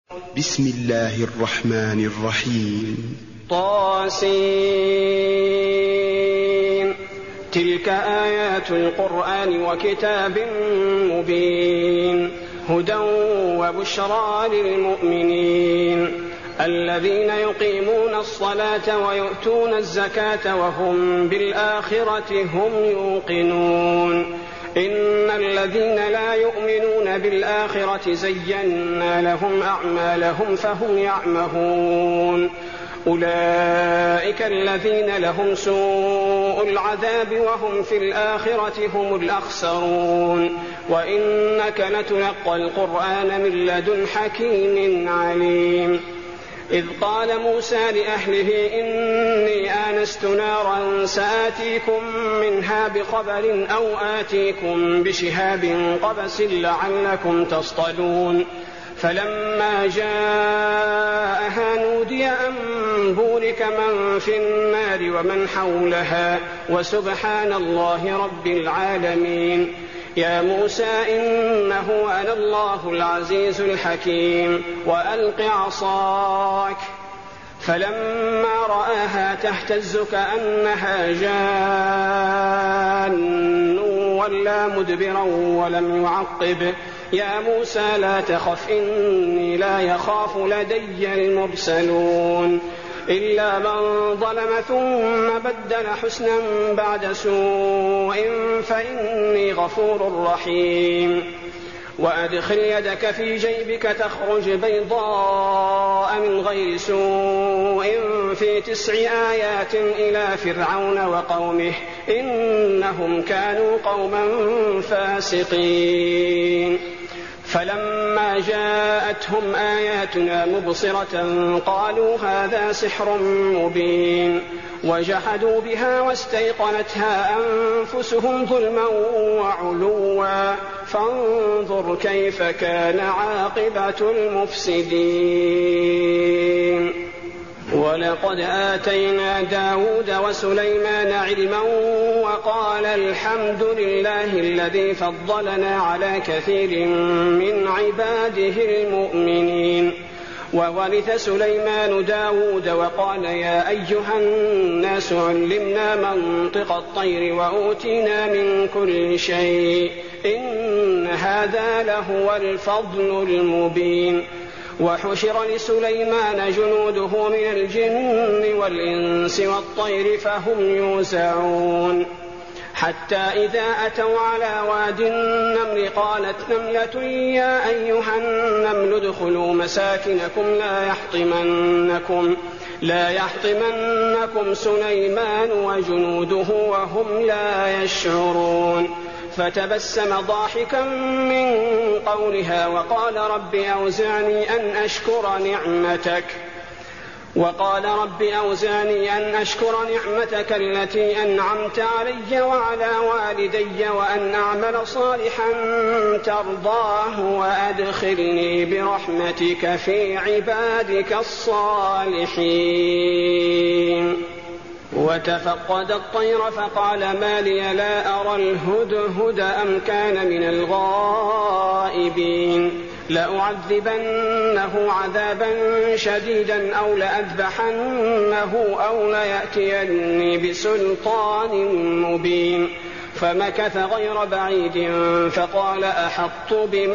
بسم الله الرحمن الرحيم. طاسين. تلك آيات القرآن وكتاب مبين هدى وبشرى للمؤمنين الذين يقيمون الصلاة ويؤتون الزكاة وهم بالآخرة هم يوقنون إن الذين لا يؤمنون بالآخرة زينا لهم أعمالهم فهم يعمهون أولئك الذين لهم سوء العذاب وهم في الآخرة هم الأخسرون وإنك لتلقى القرآن من لدن حكيم عليم إذ قال موسى لأهله إني آنست نارا سآتيكم منها بخبر أو آتيكم بشهاب قبس لعلكم تصطلون فلما جاءها نودي أن بورك من في النار ومن حولها وسبحان الله رب العالمين يا موسى إنه أنا الله العزيز الحكيم وألق عصاك فلما رآها تهتز كأنها جان ولا مدبرا ولم يعقب يا موسى لا تخف إني لا يخاف لدي المرسلون إلا من ظلم ثم بدل حسنا بعد سوء فإني غفور رحيم وأدخل يدك في جيبك تخرج بيضاء من غير سوء في 9 آيات إلى فرعون وقومه إنهم كانوا قوما فاسقين فلما جاءتهم آياتنا مبصرة قالوا هذا سحر مبين وجحدوا بها واستيقنتها أنفسهم ظلما وعلوا فانظر كيف كان عاقبة المفسدين ولقد آتينا داود وسليمان علما وقال الحمد لله الذي فضلنا على كثير من عباده المؤمنين وورث سليمان داود وقال يا أيها الناس علمنا منطق الطير وأوتينا من كل شيء إن هذا لهو الفضل المبين وحشر لسليمان جنوده من الجن والإنس والطير فهم يوزعون حتى إذا أتوا على واد النمل قالت نملة يا أيها النمل ادخلوا مساكنكم لا يحطمنكم سليمان وجنوده وهم لا يشعرون فتبسم ضاحكا من قولها وقال رب أوزعني أن أشكر نعمتك التي أنعمت علي وعلى والدي وأن أعمل صالحا ترضاه وأدخلني برحمتك في عبادك الصالحين وتفقد الطير فقال ما لي لا أرى الهدهد أم كان من الغائبين لأعذبنه عذابا شديدا أو لأذبحنه أو ليأتيني بسلطان مبين فمكث غير بعيد فقال أحطت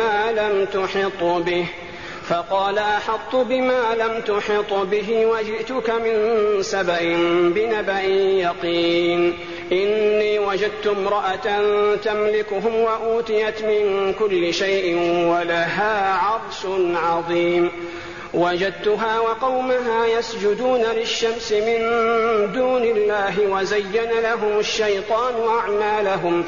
بما لم تحط به وجئتك من سبأ بنبأ يقين إني وجدت امرأة تملكهم وأوتيت من كل شيء ولها عرش عظيم وجدتها وقومها يسجدون للشمس من دون الله وزين لهم الشيطان أعمالهم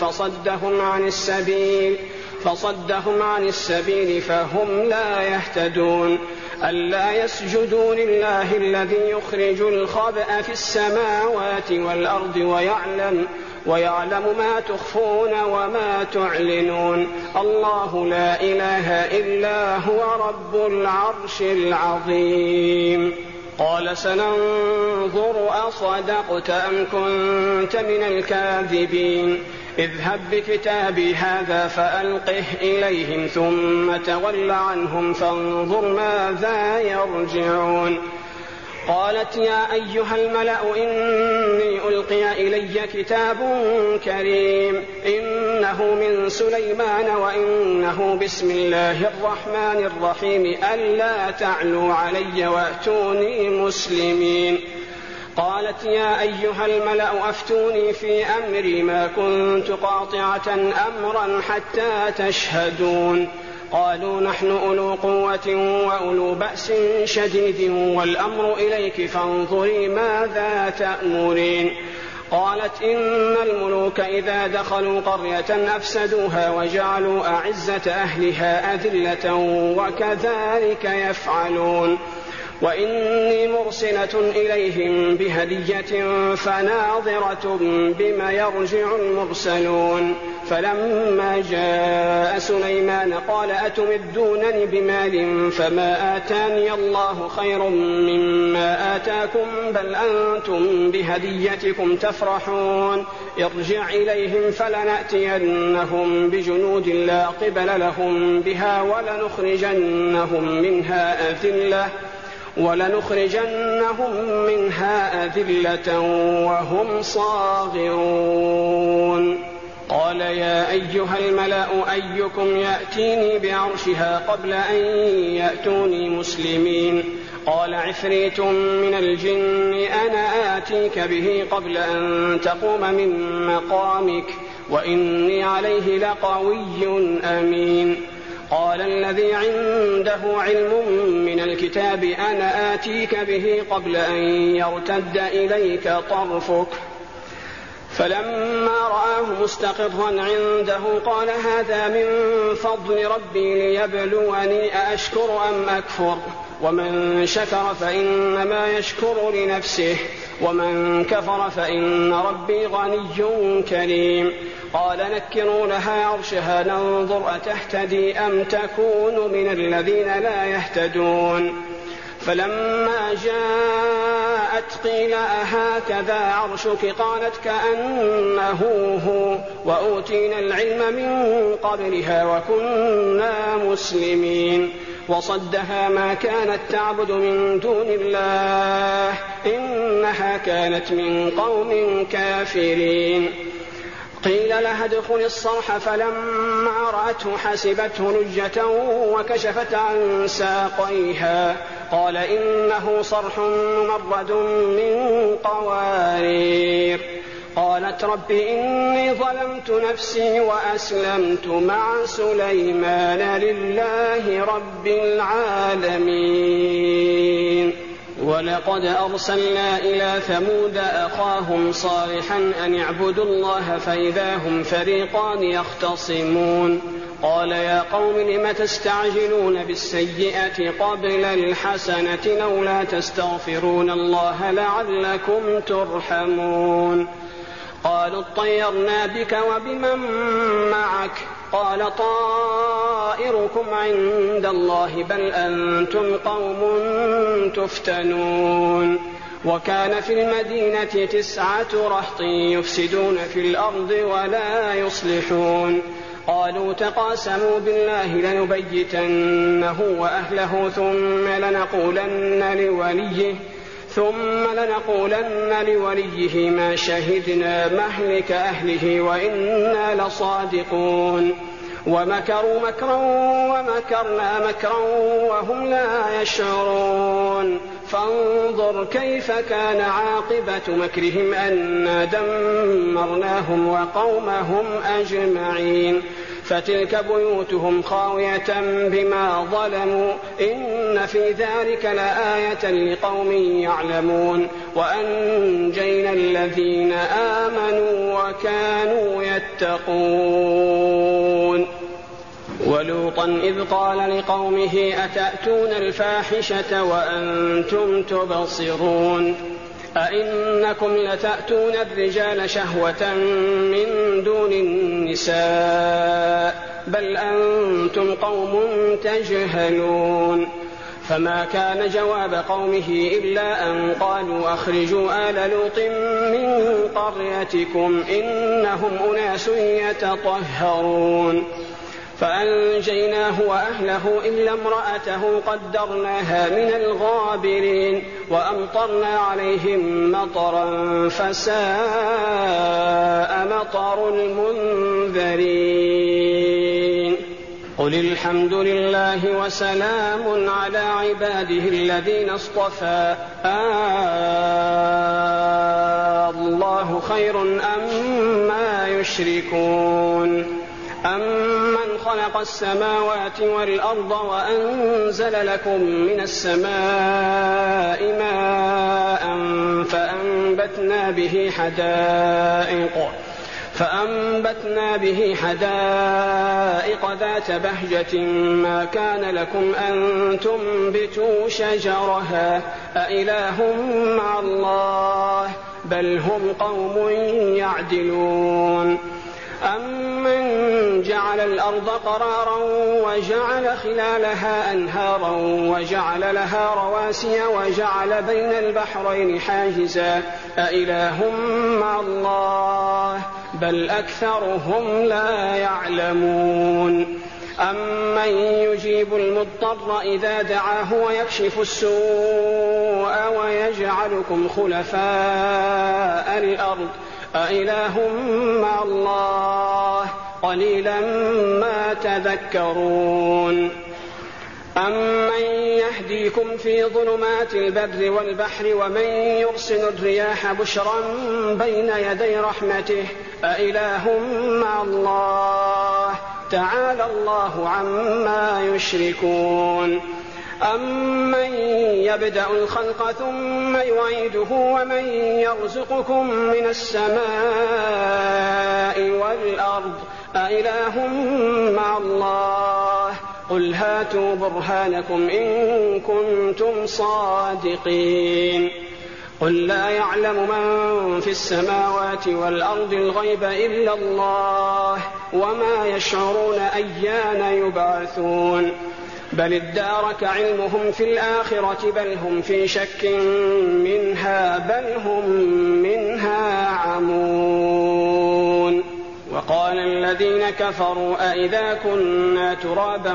فصدهم عن السبيل فهم لا يهتدون ألا يسجدوا لله الذي يخرج الخبأ في السماوات والأرض ويعلم ما تخفون وما تعلنون الله لا إله إلا هو رب العرش العظيم قال سننظر أصدقت أم كنت من الكاذبين اذهب بكتابي هذا فألقه إليهم ثم تول عنهم فانظر ماذا يرجعون. قالت يا أيها الملأ إني ألقي إلي كتاب كريم إنه من سليمان وإنه بسم الله الرحمن الرحيم ألا تعلوا علي وأتوني مسلمين. قالت يا أيها الملأ أفتوني في أمري ما كنت قاطعة أمرا حتى تشهدون. قالوا نحن أولو قوة وأولو بأس شديد والأمر إليك فانظري ماذا تأمرين. قالت إن الملوك إذا دخلوا قرية أفسدوها وجعلوا أعزة أهلها أذلة وكذلك يفعلون. وإني مرسلة إليهم بهدية فناظرة بما يرجع المرسلون. فلما جاء سليمان قال أتمدونني بمال فما آتاني الله خير مما آتاكم بل أنتم بهديتكم تفرحون. ارجع إليهم فلنأتينهم بجنود لا قبل لهم بها ولنخرجنهم منها أذلة وهم صاغرون. قال يا أيها الملأ أيكم يأتيني بعرشها قبل أن يأتوني مسلمين. قال عفريت من الجن أنا آتيك به قبل أن تقوم من مقامك وإني عليه لقوي أمين. قال الذي عنده علم من الكتاب أنا آتيك به قبل أن يرتد إليك طرفك. فلما رآه مستقرا عنده قال هذا من فضل ربي ليبلوني أأشكر أم أكفر ومن شكر فإنما يشكر لنفسه ومن كفر فإن ربي غني كريم. قال نكروا لها عرشها ننظر أتهتدي أم تكون من الذين لا يهتدون. فلما جاءت قيل أهكذا عرشك قالت كأنه هو وأوتينا العلم من قبلها وكنا مسلمين. وصدها ما كانت تعبد من دون الله إنها كانت من قوم كافرين. قيل لها ادخل الصرح فلما رأته حسبته لجة وكشفت عن ساقيها قال إنه صرح ممرد من قوارير. قالت رب إني ظلمت نفسي وأسلمت مع سليمان لله رب العالمين. ولقد أرسلنا إلى ثمود أخاهم صالحا أن اعبدوا الله فإذا هم فريقان يختصمون. قال يا قوم لم تستعجلون بالسيئة قبل الحسنة لولا تستغفرون الله لعلكم ترحمون. قالوا اطيرنا بك وبمن معك قال طائركم عند الله بل أنتم قوم تفتنون. وكان في المدينة 9 رهط يفسدون في الأرض ولا يصلحون. قالوا تقاسموا بالله لنبيتنه وأهله ثم لنقولن لوليه ما شهدنا مهلك أهله وإنا لصادقون. ومكروا مكرا ومكرنا مكرا وهم لا يشعرون. فانظر كيف كان عاقبة مكرهم أنا دمرناهم وقومهم أجمعين. فتلك بيوتهم خاوية بما ظلموا إن في ذلك لآية لقوم يعلمون. وأنجينا الذين آمنوا وكانوا يتقون. ولوطا إذ قال لقومه أتأتون الفاحشة وأنتم تبصرون أئنكم لتأتون الرجال شهوة من دون النساء بل أنتم قوم تجهلون. فما كان جواب قومه إلا أن قالوا أخرجوا آل لوط من قريتكم إنهم أناس يتطهرون فأنجيناه وأهله إلا امرأته قدرناها من الغابرين وأمطرنا عليهم مطرا فساء مطر المنذرين قل الحمد لله وسلام على عباده الذين اصطفى الله خير أما يشركون أمن خلق السماوات والأرض وأنزل لكم من السماء ماء فأنبتنا به حدائق ذات بهجة ما كان لكم أن تنبتوا شجرها أإله مع الله بل هم قوم يعدلون أمن جعل الأرض قرارا وجعل خلالها أنهارا وجعل لها رواسي وجعل بين البحرين حاجزا أإله مع الله بل أكثرهم لا يعلمون أمن يجيب المضطر إذا دعاه ويكشف السوء ويجعلكم خلفاء الأرض أإله مع الله قليلا ما تذكرون أمن يهديكم في ظلمات البر والبحر ومن يرسل الرياح بشرا بين يدي رحمته أإله مع الله تعالى الله عما يشركون أمن يبدأ الخلق ثم يعيده ومن يرزقكم من السماء والأرض أإله مع الله قل هاتوا برهانكم إن كنتم صادقين قل لا يعلم من في السماوات والأرض الغيب إلا الله وما يشعرون أيان يبعثون بل ادارك علمهم في الآخرة بل هم في شك منها بل هم منها عمون وقال الذين كفروا أئذا كنا ترابا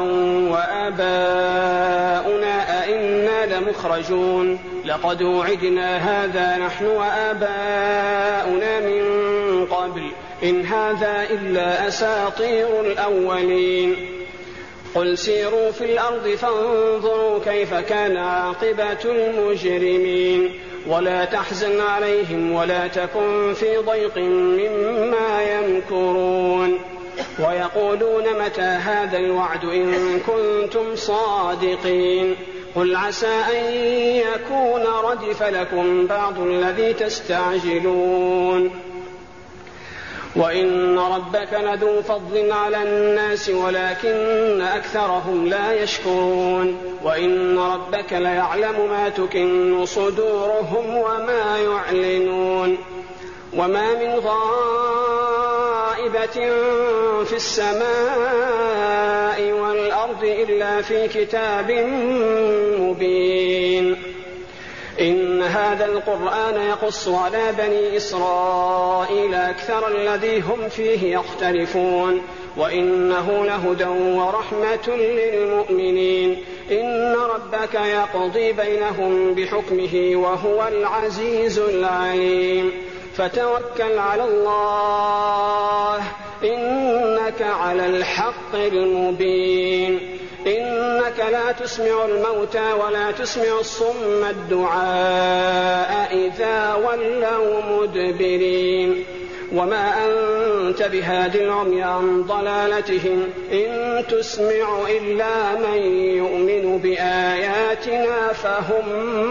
وآباؤنا أئنا لمخرجون لقد وعدنا هذا نحن وآباؤنا من قبل إن هذا إلا أساطير الأولين قل سيروا في الأرض فانظروا كيف كان عاقبة المجرمين ولا تحزن عليهم ولا تكن في ضيق مما يمكرون ويقولون متى هذا الوعد إن كنتم صادقين قل عسى أن يكون ردف لكم بعض الذي تستعجلون وإن ربك لذو فضل على الناس ولكن أكثرهم لا يشكرون وإن ربك ليعلم ما تكن صدورهم وما يعلنون وما من غائبة في السماء والأرض إلا في كتاب مبين إن هذا القرآن يقص على بني إسرائيل أكثر الذي هم فيه يختلفون وإنه لهدى ورحمة للمؤمنين إن ربك يقضي بينهم بحكمه وهو العزيز العليم فتوكل على الله إنك على الحق المبين إنك لا تسمع الموتى ولا تسمع الصم الدعاء إذا ولوا مدبرين وما أنت بهاد العمي عن ضلالتهم إن تسمع إلا من يؤمن بآياتنا فهم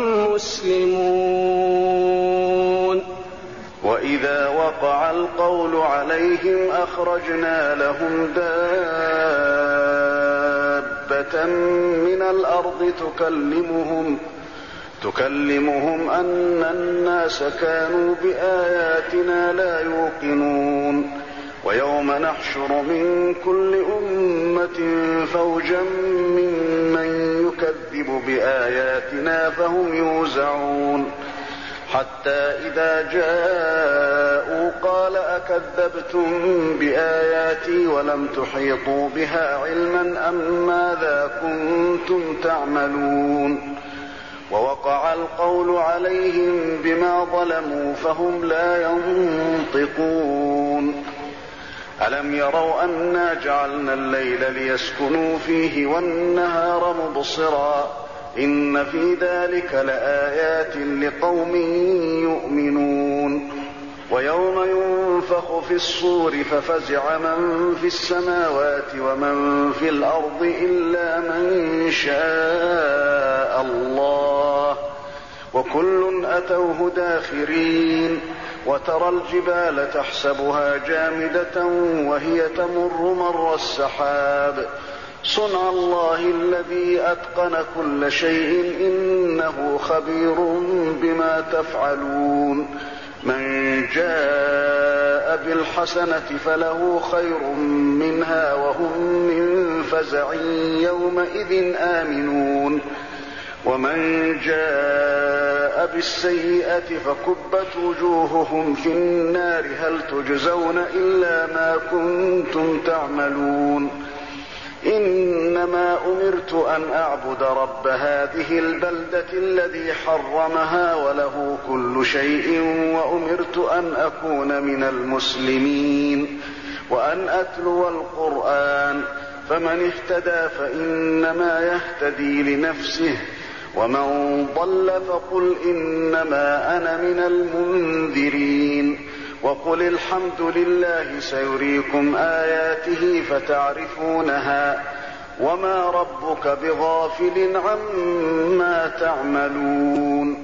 مسلمون وإذا وقع القول عليهم أخرجنا لهم دابة من الأرض تكلمهم أن الناس كانوا بآياتنا لا يوقنون ويوم نحشر من كل أمة فوجا ممن يكذب بآياتنا فهم يوزعون حتى إذا جاءوا قال أكذبتم بآياتي ولم تحيطوا بها علما أم ماذا كنتم تعملون ووقع القول عليهم بما ظلموا فهم لا ينطقون ألم يروا أنا جعلنا الليل ليسكنوا فيه والنهار مبصرا إن في ذلك لآيات لقوم يؤمنون ويوم ينفخ في الصور ففزع من في السماوات ومن في الأرض إلا من شاء الله وكل أتوه داخرين وترى الجبال تحسبها جامدة وهي تمر مر السحاب صنع الله الذي أتقن كل شيء إنه خبير بما تفعلون من جاء بالحسنة فله خير منها وهم من فزع يومئذ آمنون ومن جاء بالسيئة فكبت وجوههم في النار هل تجزون إلا ما كنتم تعملون إنما أمرت أن أعبد رب هذه البلدة الذي حرمها وله كل شيء وأمرت أن أكون من المسلمين وأن أتلو القرآن فمن اهتدى فإنما يهتدي لنفسه ومن ضل فقل إنما أنا من المنذرين وقل الحمد لله سيريكم آياته فتعرفونها وما ربك بغافل عما تعملون